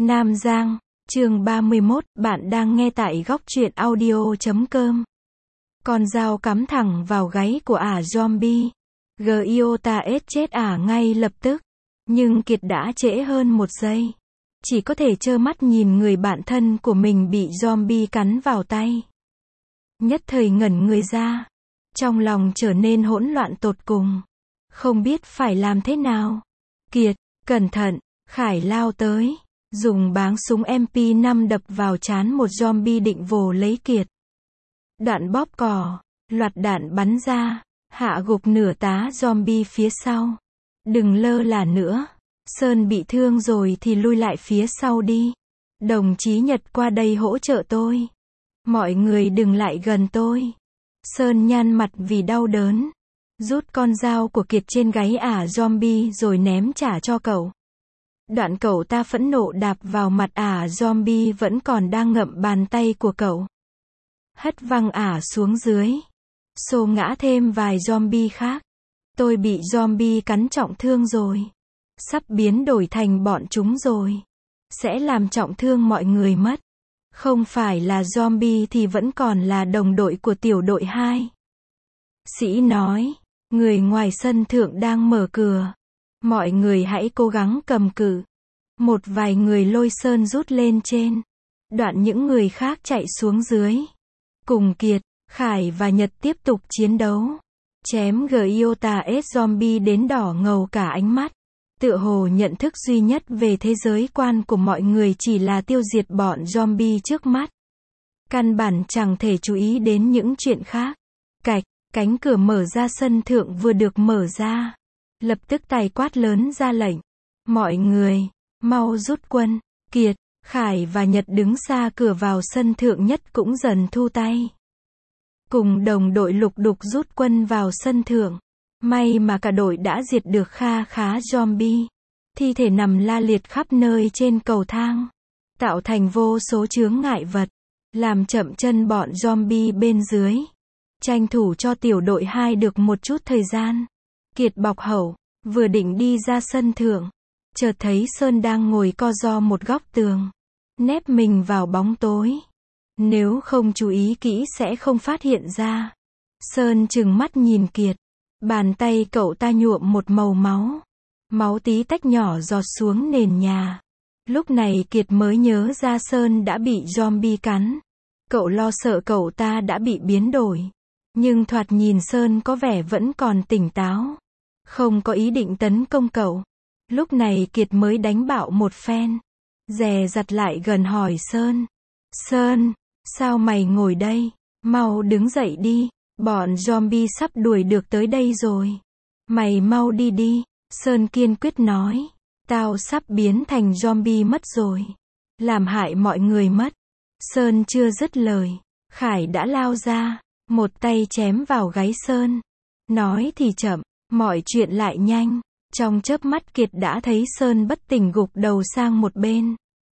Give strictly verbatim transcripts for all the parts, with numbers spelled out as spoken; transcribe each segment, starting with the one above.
Nam Giang, chương ba mươi mốt, bạn đang nghe tại góc truyện audio chấm com. Con dao cắm thẳng vào gáy của ả zombie. Giota S chết ả ngay lập tức. Nhưng Kiệt đã trễ hơn một giây. Chỉ có thể trơ mắt nhìn người bạn thân của mình bị zombie cắn vào tay. Nhất thời ngẩn người ra. Trong lòng trở nên hỗn loạn tột cùng. Không biết phải làm thế nào. Kiệt, cẩn thận, Khải lao tới. Dùng báng súng em pê năm đập vào trán một zombie định vồ lấy Kiệt. Đoạn bóp cò, loạt đạn bắn ra, hạ gục nửa tá zombie phía sau. Đừng lơ là nữa. Sơn bị thương rồi thì lui lại phía sau đi. Đồng chí Nhật qua đây hỗ trợ tôi. Mọi người đừng lại gần tôi. Sơn nhăn mặt vì đau đớn. Rút con dao của Kiệt trên gáy ả zombie rồi ném trả cho cậu. Đoạn cậu ta phẫn nộ đạp vào mặt ả zombie vẫn còn đang ngậm bàn tay của cậu. Hất văng ả xuống dưới. Xô ngã thêm vài zombie khác. Tôi bị zombie cắn trọng thương rồi. Sắp biến đổi thành bọn chúng rồi. Sẽ làm trọng thương mọi người mất. Không phải là zombie thì vẫn còn là đồng đội của tiểu đội hai. Sĩ nói. Người ngoài sân thượng đang mở cửa. Mọi người hãy cố gắng cầm cự. Một vài người lôi Sơn rút lên trên. Đoạn những người khác chạy xuống dưới. Cùng Kiệt, Khải và Nhật tiếp tục chiến đấu. Chém Giota S zombie đến đỏ ngầu cả ánh mắt. Tựa hồ nhận thức duy nhất về thế giới quan của mọi người chỉ là tiêu diệt bọn zombie trước mắt. Căn bản chẳng thể chú ý đến những chuyện khác. Cạch, cánh cửa mở ra sân thượng vừa được mở ra. Lập tức tài quát lớn ra lệnh. Mọi người, mau rút quân. Kiệt, Khải và Nhật đứng xa cửa vào sân thượng nhất cũng dần thu tay. Cùng đồng đội lục đục rút quân vào sân thượng. May mà cả đội đã diệt được kha khá zombie. Thi thể nằm la liệt khắp nơi trên cầu thang. Tạo thành vô số chướng ngại vật. Làm chậm chân bọn zombie bên dưới. Tranh thủ cho tiểu đội hai được một chút thời gian. Kiệt bọc hậu, vừa định đi ra sân thượng. Chợt thấy Sơn đang ngồi co ro một góc tường. Nép mình vào bóng tối. Nếu không chú ý kỹ sẽ không phát hiện ra. Sơn trừng mắt nhìn Kiệt. Bàn tay cậu ta nhuộm một màu máu. Máu tí tách nhỏ giọt xuống nền nhà. Lúc này Kiệt mới nhớ ra Sơn đã bị zombie cắn. Cậu lo sợ cậu ta đã bị biến đổi. Nhưng thoạt nhìn Sơn có vẻ vẫn còn tỉnh táo. Không có ý định tấn công cậu. Lúc này Kiệt mới đánh bạo một phen. Dè dặt lại gần hỏi Sơn. Sơn, sao mày ngồi đây? Mau đứng dậy đi. Bọn zombie sắp đuổi được tới đây rồi. Mày mau đi đi. Sơn kiên quyết nói. Tao sắp biến thành zombie mất rồi. Làm hại mọi người mất. Sơn chưa dứt lời. Khải đã lao ra. Một tay chém vào gáy Sơn. Nói thì chậm. Mọi chuyện lại nhanh. Trong chớp mắt Kiệt đã thấy Sơn bất tỉnh gục đầu sang một bên.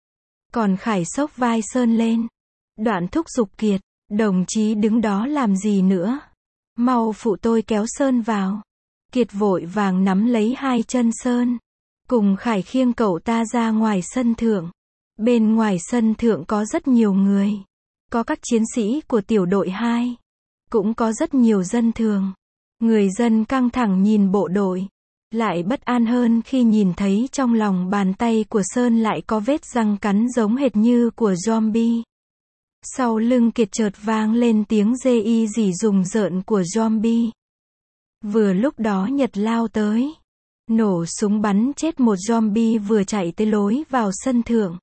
Còn Khải xốc vai Sơn lên. Đoạn thúc giục Kiệt. Đồng chí đứng đó làm gì nữa? Mau phụ tôi kéo Sơn vào. Kiệt vội vàng nắm lấy hai chân Sơn. Cùng Khải khiêng cậu ta ra ngoài sân thượng. Bên ngoài sân thượng có rất nhiều người. Có các chiến sĩ của tiểu đội hai. Cũng có rất nhiều dân thường. Người dân căng thẳng nhìn bộ đội. Lại bất an hơn khi nhìn thấy trong lòng bàn tay của Sơn lại có vết răng cắn giống hệt như của zombie. Sau lưng Kiệt chợt vang lên tiếng rê y rỉ rùng rợn của zombie. Vừa lúc đó Nhật lao tới. Nổ súng bắn chết một zombie vừa chạy tới lối vào sân thượng.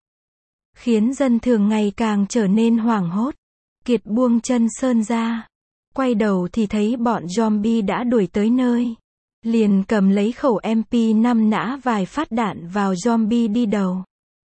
Khiến dân thường ngày càng trở nên hoảng hốt. Kiệt buông chân Sơn ra. Quay đầu thì thấy bọn zombie đã đuổi tới nơi. Liền cầm lấy khẩu em pê năm nã vài phát đạn vào zombie đi đầu.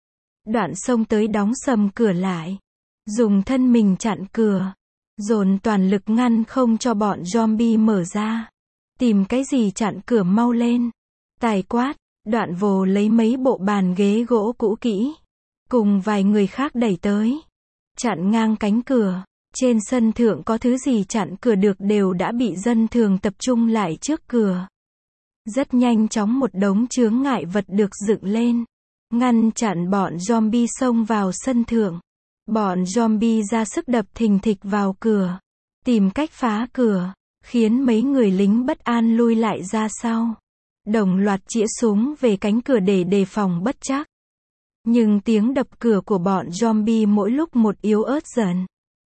Đoạn xông tới đóng sầm cửa lại. Dùng thân mình chặn cửa. Dồn toàn lực ngăn không cho bọn zombie mở ra. Tìm cái gì chặn cửa mau lên. Tài quát. Đoạn vồ lấy mấy bộ bàn ghế gỗ cũ kỹ. Cùng vài người khác đẩy tới. Chặn ngang cánh cửa. Trên sân thượng có thứ gì chặn cửa được đều đã bị dân thường tập trung lại trước cửa. Rất nhanh chóng một đống chướng ngại vật được dựng lên. ngăn chặn bọn zombie xông vào sân thượng. Bọn zombie ra sức đập thình thịch vào cửa, tìm cách phá cửa, khiến mấy người lính bất an lui lại ra sau. Đồng loạt chĩa súng về cánh cửa để đề phòng bất trắc. Nhưng tiếng đập cửa của bọn zombie mỗi lúc một yếu ớt dần.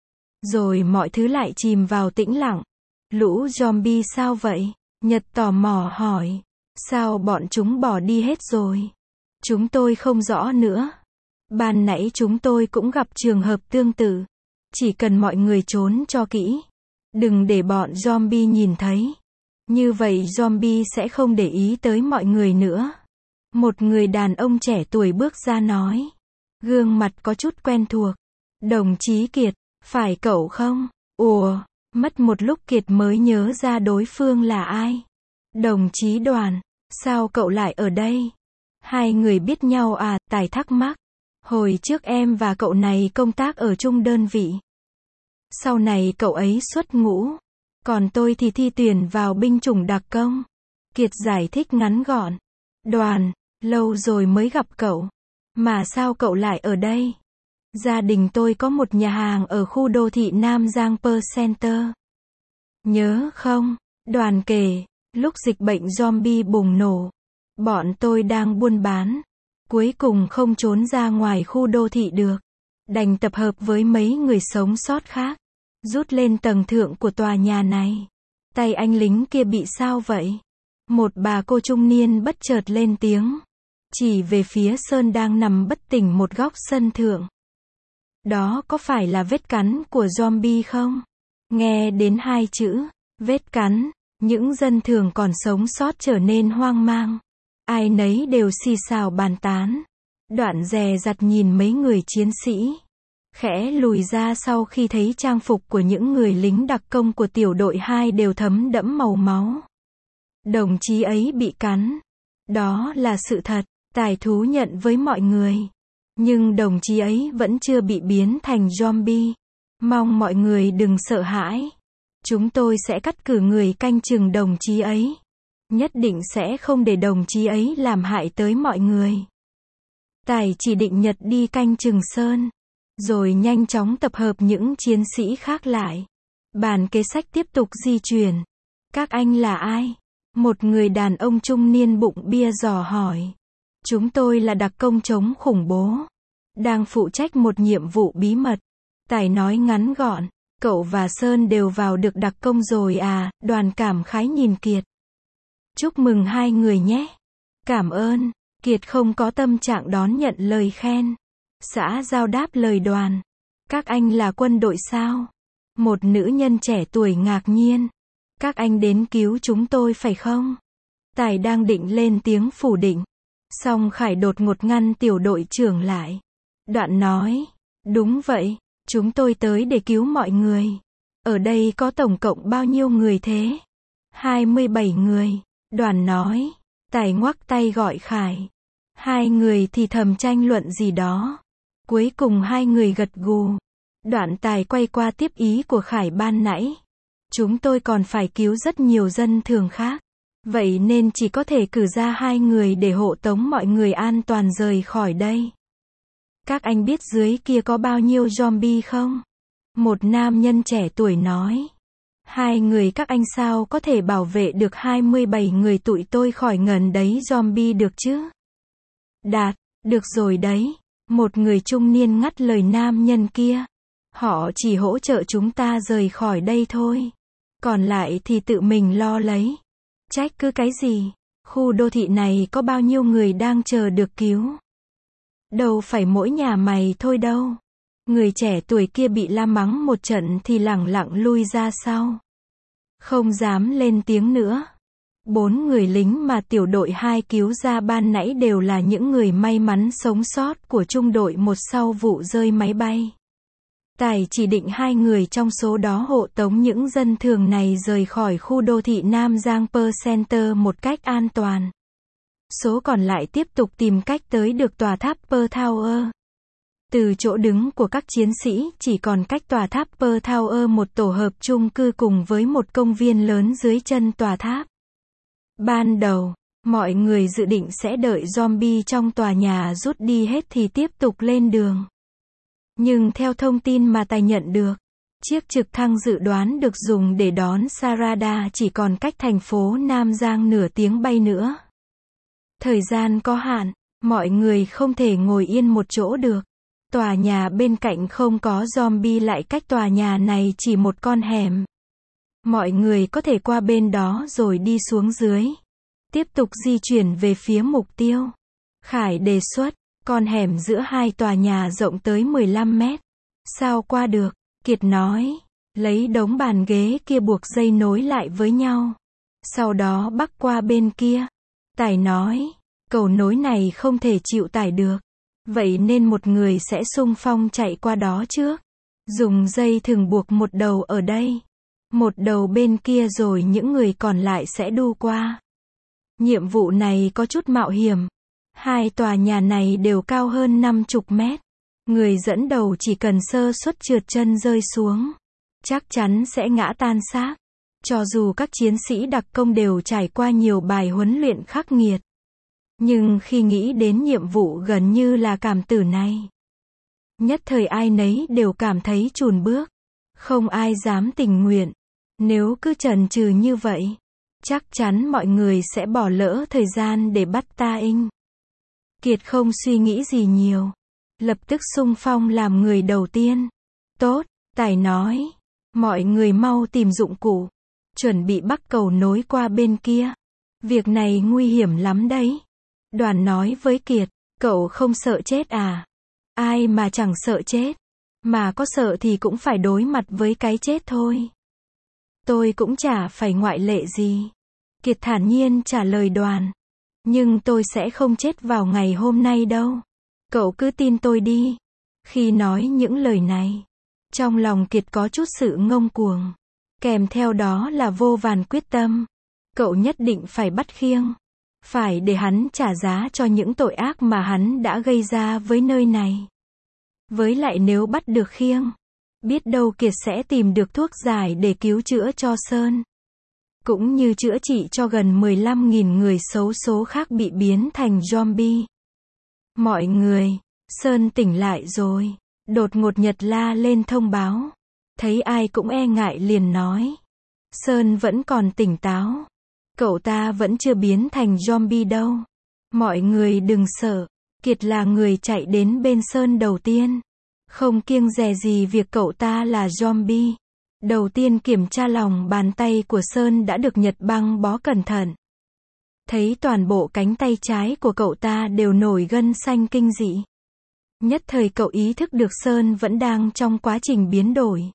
Rồi mọi thứ lại chìm vào tĩnh lặng. Lũ zombie sao vậy? Nhật tò mò hỏi. Sao bọn chúng bỏ đi hết rồi? Chúng tôi không rõ nữa. Ban nãy chúng tôi cũng gặp trường hợp tương tự. Chỉ cần mọi người trốn cho kỹ. Đừng để bọn zombie nhìn thấy. Như vậy zombie sẽ không để ý tới mọi người nữa. Một người đàn ông trẻ tuổi bước ra nói. Gương mặt có chút quen thuộc. Đồng chí Kiệt, phải cậu không? Ủa, mất một lúc Kiệt mới nhớ ra đối phương là ai. Đồng chí Đoàn, sao cậu lại ở đây? Hai người biết nhau à? Tài thắc mắc. Hồi trước em và cậu này công tác ở chung đơn vị. Sau này cậu ấy xuất ngũ. Còn tôi thì thi tuyển vào binh chủng đặc công. Kiệt giải thích ngắn gọn. Đoàn, lâu rồi mới gặp cậu. Mà sao cậu lại ở đây? Gia đình tôi có một nhà hàng ở khu đô thị Nam Giang Per Center. Nhớ không? Đoàn kể, lúc dịch bệnh zombie bùng nổ, bọn tôi đang buôn bán. Cuối cùng không trốn ra ngoài khu đô thị được. Đành tập hợp với mấy người sống sót khác. Rút lên tầng thượng của tòa nhà này. Tay anh lính kia bị sao vậy? Một bà cô trung niên bất chợt lên tiếng. Chỉ về phía Sơn đang nằm bất tỉnh một góc sân thượng. Đó có phải là vết cắn của zombie không? Nghe đến hai chữ, vết cắn, những dân thường còn sống sót trở nên hoang mang. Ai nấy đều xì xào bàn tán. Đoạn dè dặt nhìn mấy người chiến sĩ. Khẽ lùi ra sau khi thấy trang phục của những người lính đặc công của tiểu đội hai đều thấm đẫm màu máu. Đồng chí ấy bị cắn. Đó là sự thật, Tài thú nhận với mọi người. Nhưng đồng chí ấy vẫn chưa bị biến thành zombie. Mong mọi người đừng sợ hãi. Chúng tôi sẽ cắt cử người canh chừng đồng chí ấy. Nhất định sẽ không để đồng chí ấy làm hại tới mọi người. Tài chỉ định Nhật đi canh chừng Sơn. Rồi nhanh chóng tập hợp những chiến sĩ khác lại. Bàn kế sách tiếp tục di chuyển. Các anh là ai? Một người đàn ông trung niên bụng bia dò hỏi. Chúng tôi là đặc công chống khủng bố. Đang phụ trách một nhiệm vụ bí mật. Tài nói ngắn gọn. Cậu và Sơn đều vào được đặc công rồi à? Đoàn cảm khái nhìn Kiệt. Chúc mừng hai người nhé. Cảm ơn. Kiệt không có tâm trạng đón nhận lời khen. Xã giao đáp lời Đoàn. Các anh là quân đội sao? Một nữ nhân trẻ tuổi ngạc nhiên. Các anh đến cứu chúng tôi phải không? Tài đang định lên tiếng phủ định. Song Khải đột ngột ngăn tiểu đội trưởng lại. Đoạn nói. Đúng vậy, chúng tôi tới để cứu mọi người. Ở đây có tổng cộng bao nhiêu người thế? hai mươi bảy người. Đoàn nói. Tài ngoắc tay gọi Khải. Hai người thì thầm tranh luận gì đó. Cuối cùng hai người gật gù. Đoạn Tài quay qua tiếp ý của Khải ban nãy. Chúng tôi còn phải cứu rất nhiều dân thường khác. Vậy nên chỉ có thể cử ra hai người để hộ tống mọi người an toàn rời khỏi đây. Các anh biết dưới kia có bao nhiêu zombie không? Một nam nhân trẻ tuổi nói. Hai người các anh sao có thể bảo vệ được hai mươi bảy người tụi tôi khỏi ngần đấy zombie được chứ? Đạt, được rồi đấy. Một người trung niên ngắt lời nam nhân kia. Họ chỉ hỗ trợ chúng ta rời khỏi đây thôi. Còn lại thì tự mình lo lấy. Trách cứ cái gì? Khu đô thị này có bao nhiêu người đang chờ được cứu? Đâu phải mỗi nhà mày thôi đâu. Người trẻ tuổi kia bị la mắng một trận thì lẳng lặng lui ra sau. Không dám lên tiếng nữa. Bốn người lính mà tiểu đội hai cứu ra ban nãy đều là những người may mắn sống sót của trung đội một sau vụ rơi máy bay. Tài chỉ định hai người trong số đó hộ tống những dân thường này rời khỏi khu đô thị Nam Giang Per Center một cách an toàn. Số còn lại tiếp tục tìm cách tới được tòa tháp Per Tower. Từ chỗ đứng của các chiến sĩ chỉ còn cách tòa tháp Per Tower một tổ hợp chung cư cùng với một công viên lớn dưới chân tòa tháp. Ban đầu, Mọi người dự định sẽ đợi zombie trong tòa nhà rút đi hết thì tiếp tục lên đường. Nhưng theo thông tin mà Tài nhận được, chiếc trực thăng dự đoán được dùng để đón Sarada chỉ còn cách thành phố Nam Giang nửa tiếng bay nữa. Thời gian có hạn, mọi người không thể ngồi yên một chỗ được. Tòa nhà bên cạnh không có zombie lại cách tòa nhà này chỉ một con hẻm. Mọi người có thể qua bên đó rồi đi xuống dưới. Tiếp tục di chuyển về phía mục tiêu. Khải đề xuất, con hẻm giữa hai tòa nhà rộng tới mười lăm mét. Sao qua được? Kiệt nói, lấy đống bàn ghế kia buộc dây nối lại với nhau. Sau đó bắc qua bên kia. Tài nói, cầu nối này không thể chịu tải được. Vậy nên một người sẽ xung phong chạy qua đó trước. Dùng dây thừng buộc một đầu ở đây. Một đầu bên kia rồi những người còn lại sẽ đu qua. Nhiệm vụ này có chút mạo hiểm. Hai tòa nhà này đều cao hơn năm mươi mét. Người dẫn đầu chỉ cần sơ suất trượt chân rơi xuống, chắc chắn sẽ ngã tan xác. Cho dù các chiến sĩ đặc công đều trải qua nhiều bài huấn luyện khắc nghiệt. Nhưng khi nghĩ đến nhiệm vụ gần như là cảm tử này, nhất thời ai nấy đều cảm thấy chùn bước. Không ai dám tình nguyện. Nếu cứ chần chừ như vậy, chắc chắn mọi người sẽ bỏ lỡ thời gian để bắt Ta Inh. Kiệt không suy nghĩ gì nhiều. Lập tức xung phong làm người đầu tiên. Tốt, Tài nói. Mọi người mau tìm dụng cụ. Chuẩn bị bắc cầu nối qua bên kia. Việc này nguy hiểm lắm đấy. Đoàn nói với Kiệt, cậu không sợ chết à? Ai mà chẳng sợ chết. Mà có sợ thì cũng phải đối mặt với cái chết thôi. Tôi cũng chả phải ngoại lệ gì. Kiệt thản nhiên trả lời Đoàn. Nhưng tôi sẽ không chết vào ngày hôm nay đâu. Cậu cứ tin tôi đi. Khi nói những lời này, trong lòng Kiệt có chút sự ngông cuồng. Kèm theo đó là vô vàn quyết tâm. Cậu nhất định phải bắt Khiêng. Phải để hắn trả giá cho những tội ác mà hắn đã gây ra với nơi này. Với lại nếu bắt được Khiêng, biết đâu Kiệt sẽ tìm được thuốc giải để cứu chữa cho Sơn. Cũng như chữa trị cho gần mười lăm nghìn người xấu số khác bị biến thành zombie. Mọi người, Sơn tỉnh lại rồi. Đột ngột Nhật la lên thông báo. Thấy ai cũng e ngại liền nói. Sơn vẫn còn tỉnh táo. Cậu ta vẫn chưa biến thành zombie đâu. Mọi người đừng sợ. Kiệt là người chạy đến bên Sơn đầu tiên. Không kiêng dè gì việc cậu ta là zombie. Đầu tiên kiểm tra lòng bàn tay của Sơn đã được Nhật băng bó cẩn thận. Thấy toàn bộ cánh tay trái của cậu ta đều nổi gân xanh kinh dị. Nhất thời cậu ý thức được Sơn vẫn đang trong quá trình biến đổi.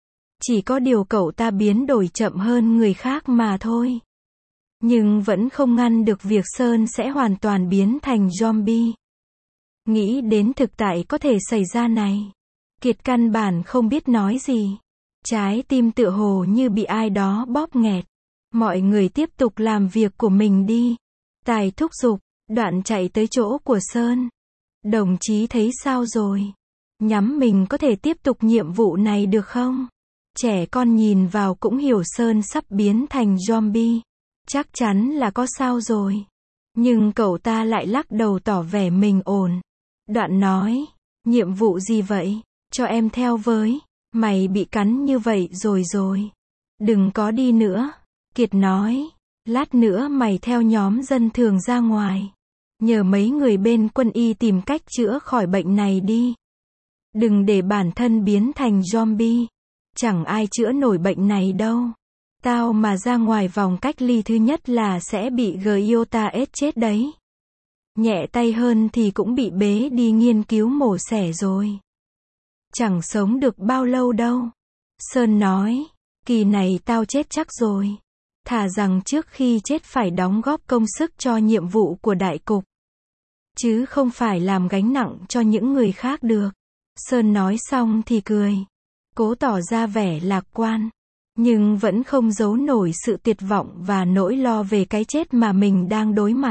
Chỉ có điều cậu ta biến đổi chậm hơn người khác mà thôi. Nhưng vẫn không ngăn được việc Sơn sẽ hoàn toàn biến thành zombie. Nghĩ đến thực tại có thể xảy ra này, Kiệt căn bản không biết nói gì. Trái tim tựa hồ như bị ai đó bóp nghẹt. Mọi người tiếp tục làm việc của mình đi. Tài thúc giục, Đoạn chạy tới chỗ của Sơn. Đồng chí thấy sao rồi? Nhắm mình có thể tiếp tục nhiệm vụ này được không? Trẻ con nhìn vào cũng hiểu Sơn sắp biến thành zombie. Chắc chắn là có sao rồi. Nhưng cậu ta lại lắc đầu tỏ vẻ mình ổn. Đoạn nói, nhiệm vụ gì vậy? Cho em theo với. Mày bị cắn như vậy rồi rồi. Đừng có đi nữa. Kiệt nói, lát nữa mày theo nhóm dân thường ra ngoài. Nhờ mấy người bên quân y tìm cách chữa khỏi bệnh này đi. Đừng để bản thân biến thành zombie. Chẳng ai chữa nổi bệnh này đâu. Tao mà ra ngoài vòng cách ly thứ nhất là sẽ bị Giota S chết đấy. Nhẹ tay hơn thì cũng bị bế đi nghiên cứu mổ xẻ rồi. Chẳng sống được bao lâu đâu. Sơn nói, kỳ này tao chết chắc rồi. Thà rằng trước khi chết phải đóng góp công sức cho nhiệm vụ của đại cục. Chứ không phải làm gánh nặng cho những người khác được. Sơn nói xong thì cười. Cố tỏ ra vẻ lạc quan. Nhưng vẫn không giấu nổi sự tuyệt vọng và nỗi lo về cái chết mà mình đang đối mặt.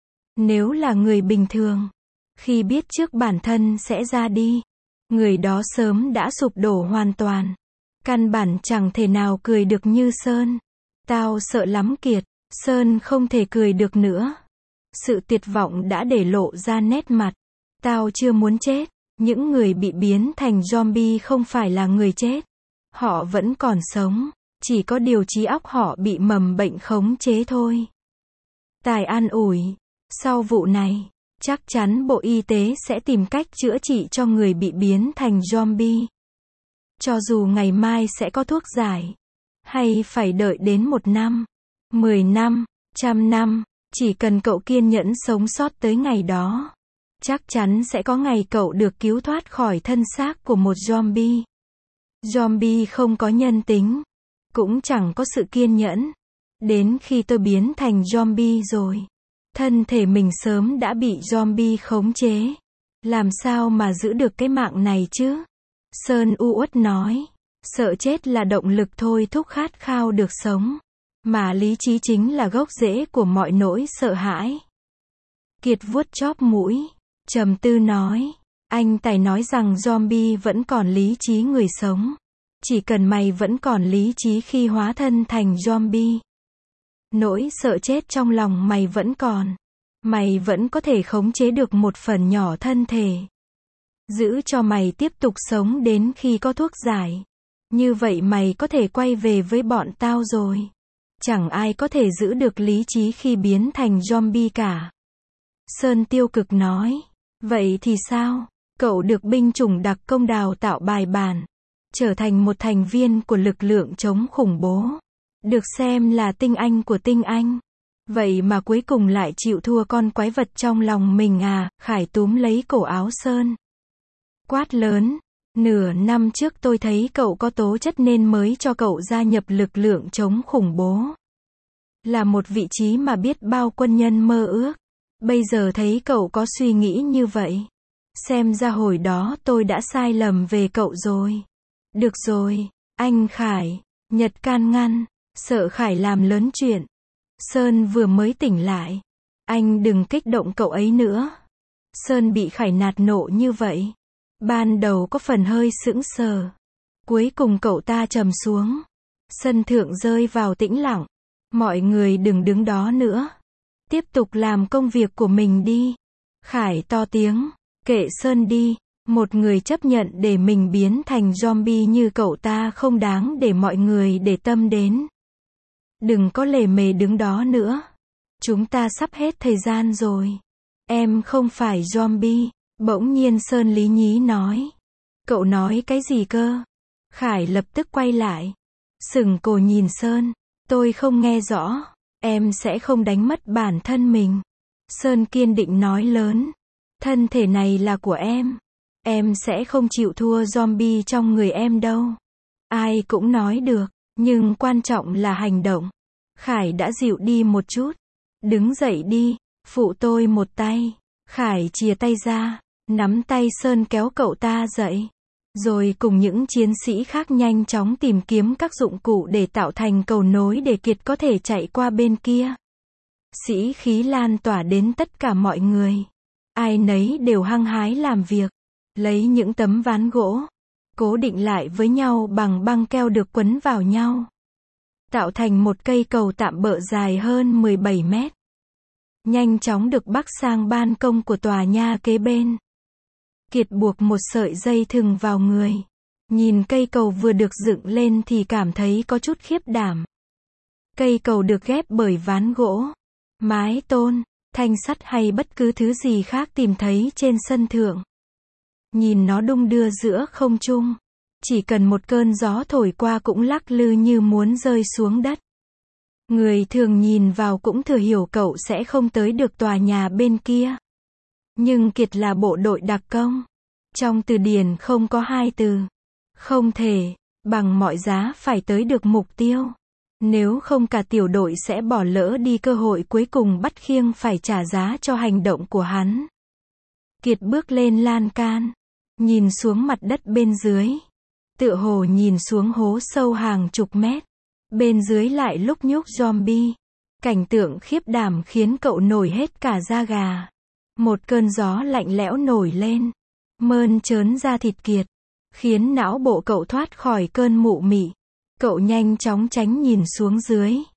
Nếu là người bình thường, khi biết trước bản thân sẽ ra đi, người đó sớm đã sụp đổ hoàn toàn. Căn bản chẳng thể nào cười được như Sơn. Tao sợ lắm Kiệt. Sơn không thể cười được nữa. Sự tuyệt vọng đã để lộ ra nét mặt. Tao chưa muốn chết. Những người bị biến thành zombie không phải là người chết. Họ vẫn còn sống. Chỉ có điều trí óc họ bị mầm bệnh khống chế thôi. Tài an ủi. Sau vụ này, chắc chắn Bộ Y tế sẽ tìm cách chữa trị cho người bị biến thành zombie. Cho dù ngày mai sẽ có thuốc giải. Hay phải đợi đến một năm, mười năm, trăm năm. Chỉ cần cậu kiên nhẫn sống sót tới ngày đó. Chắc chắn sẽ có ngày cậu được cứu thoát khỏi thân xác của một zombie. Zombie không có nhân tính. Cũng chẳng có sự kiên nhẫn. Đến khi tôi biến thành zombie rồi. Thân thể mình sớm đã bị zombie khống chế. Làm sao mà giữ được cái mạng này chứ? Sơn u uất nói. Sợ chết là động lực thôi thúc khát khao được sống. Mà lý trí chính là gốc rễ của mọi nỗi sợ hãi. Kiệt vuốt chóp mũi. Trầm tư nói. Anh Tài nói rằng zombie vẫn còn lý trí người sống. Chỉ cần mày vẫn còn lý trí khi hóa thân thành zombie. Nỗi sợ chết trong lòng mày vẫn còn. Mày vẫn có thể khống chế được một phần nhỏ thân thể. Giữ cho mày tiếp tục sống đến khi có thuốc giải. Như vậy mày có thể quay về với bọn tao rồi. Chẳng ai có thể giữ được lý trí khi biến thành zombie cả. Sơn tiêu cực nói. Vậy thì sao? Cậu được binh chủng đặc công đào tạo bài bản. Trở thành một thành viên của lực lượng chống khủng bố. Được xem là tinh anh của tinh anh. Vậy mà cuối cùng lại chịu thua con quái vật trong lòng mình à? Khải túm lấy cổ áo Sơn. Quát lớn. Nửa năm trước tôi thấy cậu có tố chất nên mới cho cậu gia nhập lực lượng chống khủng bố. Là một vị trí mà biết bao quân nhân mơ ước. Bây giờ thấy cậu có suy nghĩ như vậy. Xem ra hồi đó tôi đã sai lầm về cậu rồi. Được rồi, anh Khải. Nhật can ngăn. Sợ Khải làm lớn chuyện. Sơn vừa mới tỉnh lại. Anh đừng kích động cậu ấy nữa. Sơn bị Khải nạt nộ như vậy. Ban đầu có phần hơi sững sờ. Cuối cùng cậu ta trầm xuống. Sân thượng rơi vào tĩnh lặng. Mọi người đừng đứng đó nữa. Tiếp tục làm công việc của mình đi. Khải to tiếng. Kệ Sơn đi. Một người chấp nhận để mình biến thành zombie như cậu ta không đáng để mọi người để tâm đến. Đừng có lề mề đứng đó nữa. Chúng ta sắp hết thời gian rồi. Em không phải zombie. Bỗng nhiên Sơn lý nhí nói. Cậu nói cái gì cơ? Khải lập tức quay lại. Sừng cổ nhìn Sơn. Tôi không nghe rõ. Em sẽ không đánh mất bản thân mình. Sơn kiên định nói lớn. Thân thể này là của em. Em sẽ không chịu thua zombie trong người em đâu. Ai cũng nói được. Nhưng quan trọng là hành động. Khải đã dịu đi một chút. Đứng dậy đi. Phụ tôi một tay. Khải chìa tay ra. Nắm tay Sơn kéo cậu ta dậy. Rồi cùng những chiến sĩ khác nhanh chóng tìm kiếm các dụng cụ để tạo thành cầu nối để Kiệt có thể chạy qua bên kia. Sĩ khí lan tỏa đến tất cả mọi người. Ai nấy đều hăng hái làm việc. Lấy những tấm ván gỗ. Cố định lại với nhau bằng băng keo được quấn vào nhau. Tạo thành một cây cầu tạm bợ dài hơn mười bảy mét. Nhanh chóng được bắc sang ban công của tòa nhà kế bên. Kiệt buộc một sợi dây thừng vào người. Nhìn cây cầu vừa được dựng lên thì cảm thấy có chút khiếp đảm. Cây cầu được ghép bởi ván gỗ, mái tôn, thanh sắt hay bất cứ thứ gì khác tìm thấy trên sân thượng. Nhìn nó đung đưa giữa không trung. Chỉ cần một cơn gió thổi qua cũng lắc lư như muốn rơi xuống đất. Người thường nhìn vào cũng thừa hiểu cậu sẽ không tới được tòa nhà bên kia. Nhưng Kiệt là bộ đội đặc công. Trong từ điển không có hai từ. Không thể, bằng mọi giá phải tới được mục tiêu. Nếu không cả tiểu đội sẽ bỏ lỡ đi cơ hội cuối cùng bắt khiêng phải trả giá cho hành động của hắn. Kiệt bước lên lan can. Nhìn xuống mặt đất bên dưới. Tựa hồ nhìn xuống hố sâu hàng chục mét. Bên dưới lại lúc nhúc zombie. Cảnh tượng khiếp đảm khiến cậu nổi hết cả da gà. Một cơn gió lạnh lẽo nổi lên. Mơn trớn da thịt Kiệt. Khiến não bộ cậu thoát khỏi cơn mụ mị. Cậu nhanh chóng tránh nhìn xuống dưới.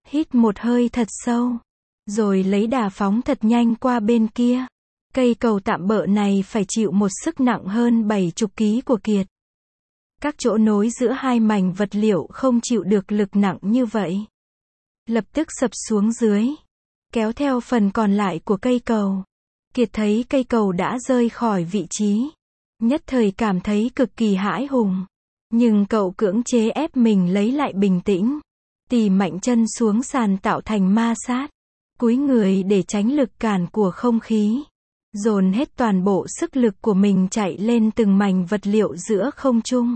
Hít một hơi thật sâu, rồi lấy đà phóng thật nhanh qua bên kia. Cây cầu tạm bợ này phải chịu một sức nặng hơn bảy chục ký của Kiệt. Các chỗ nối giữa hai mảnh vật liệu không chịu được lực nặng như vậy. Lập tức sập xuống dưới, kéo theo phần còn lại của cây cầu. Kiệt thấy cây cầu đã rơi khỏi vị trí. Nhất thời cảm thấy cực kỳ hãi hùng. Nhưng cậu cưỡng chế ép mình lấy lại bình tĩnh. Tì mạnh chân xuống sàn tạo thành ma sát. Cúi người để tránh lực cản của không khí. Dồn hết toàn bộ sức lực của mình chạy lên từng mảnh vật liệu giữa không trung.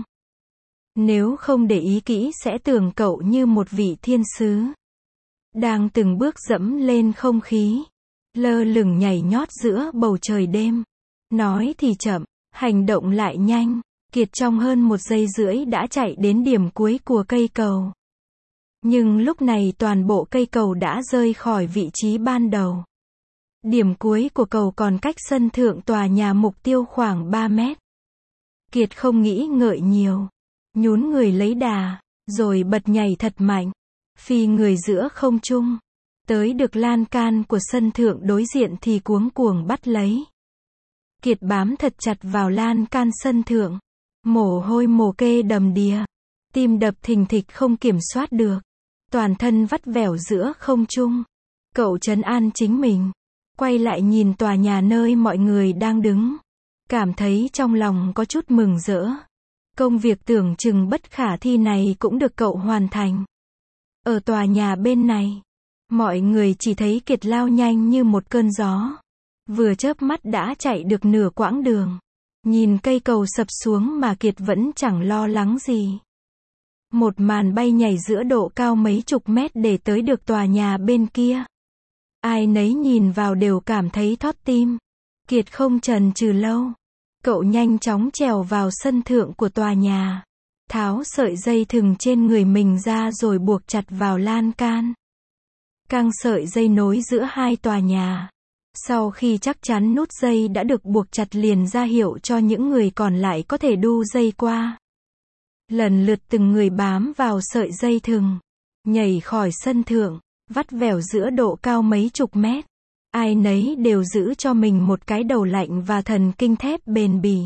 Nếu không để ý kỹ sẽ tưởng cậu như một vị thiên sứ. Đang từng bước dẫm lên không khí. Lơ lửng nhảy nhót giữa bầu trời đêm. Nói thì chậm, hành động lại nhanh. Kiệt trong hơn một giây rưỡi đã chạy đến điểm cuối của cây cầu. Nhưng lúc này toàn bộ cây cầu đã rơi khỏi vị trí ban đầu. Điểm cuối của cầu còn cách sân thượng tòa nhà mục tiêu khoảng ba mét. Kiệt không nghĩ ngợi nhiều. Nhún người lấy đà, rồi bật nhảy thật mạnh. Phi người giữa không trung. Tới được lan can của sân thượng đối diện thì cuống cuồng bắt lấy. Kiệt bám thật chặt vào lan can sân thượng. Mồ hôi mồ kê đầm đìa. Tim đập thình thịch không kiểm soát được. Toàn thân vắt vẻo giữa không trung. Cậu trấn an chính mình. Quay lại nhìn tòa nhà nơi mọi người đang đứng. Cảm thấy trong lòng có chút mừng rỡ. Công việc tưởng chừng bất khả thi này cũng được cậu hoàn thành. Ở tòa nhà bên này, mọi người chỉ thấy Kiệt lao nhanh như một cơn gió. Vừa chớp mắt đã chạy được nửa quãng đường. Nhìn cây cầu sập xuống mà Kiệt vẫn chẳng lo lắng gì. Một màn bay nhảy giữa độ cao mấy chục mét để tới được tòa nhà bên kia. Ai nấy nhìn vào đều cảm thấy thót tim. Kiệt không chần chừ lâu. Cậu nhanh chóng trèo vào sân thượng của tòa nhà. Tháo sợi dây thừng trên người mình ra rồi buộc chặt vào lan can. Căng sợi dây nối giữa hai tòa nhà. Sau khi chắc chắn nút dây đã được buộc chặt liền ra hiệu cho những người còn lại có thể đu dây qua. Lần lượt từng người bám vào sợi dây thừng. Nhảy khỏi sân thượng, vắt vẻo giữa độ cao mấy chục mét. Ai nấy đều giữ cho mình một cái đầu lạnh và thần kinh thép bền bỉ.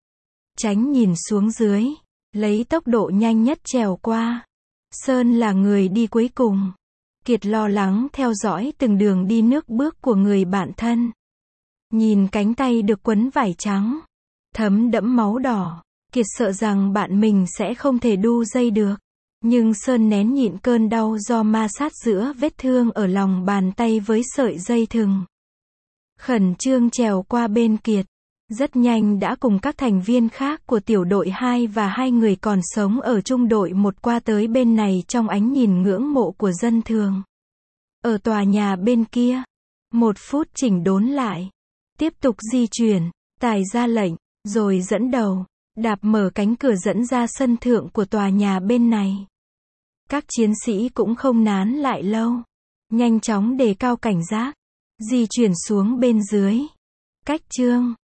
Tránh nhìn xuống dưới, lấy tốc độ nhanh nhất trèo qua. Sơn là người đi cuối cùng. Kiệt lo lắng theo dõi từng đường đi nước bước của người bạn thân. Nhìn cánh tay được quấn vải trắng, thấm đẫm máu đỏ. Kiệt sợ rằng bạn mình sẽ không thể đu dây được. Nhưng Sơn nén nhịn cơn đau do ma sát giữa vết thương ở lòng bàn tay với sợi dây thừng. Khẩn trương trèo qua bên Kiệt. Rất nhanh đã cùng các thành viên khác của tiểu đội hai và hai người còn sống ở trung đội một qua tới bên này trong ánh nhìn ngưỡng mộ của dân thường. Ở tòa nhà bên kia, một phút chỉnh đốn lại. Tiếp tục di chuyển, Tài ra lệnh, rồi dẫn đầu, đạp mở cánh cửa dẫn ra sân thượng của tòa nhà bên này. Các chiến sĩ cũng không nán lại lâu. Nhanh chóng đề cao cảnh giác, di chuyển xuống bên dưới. Cách chương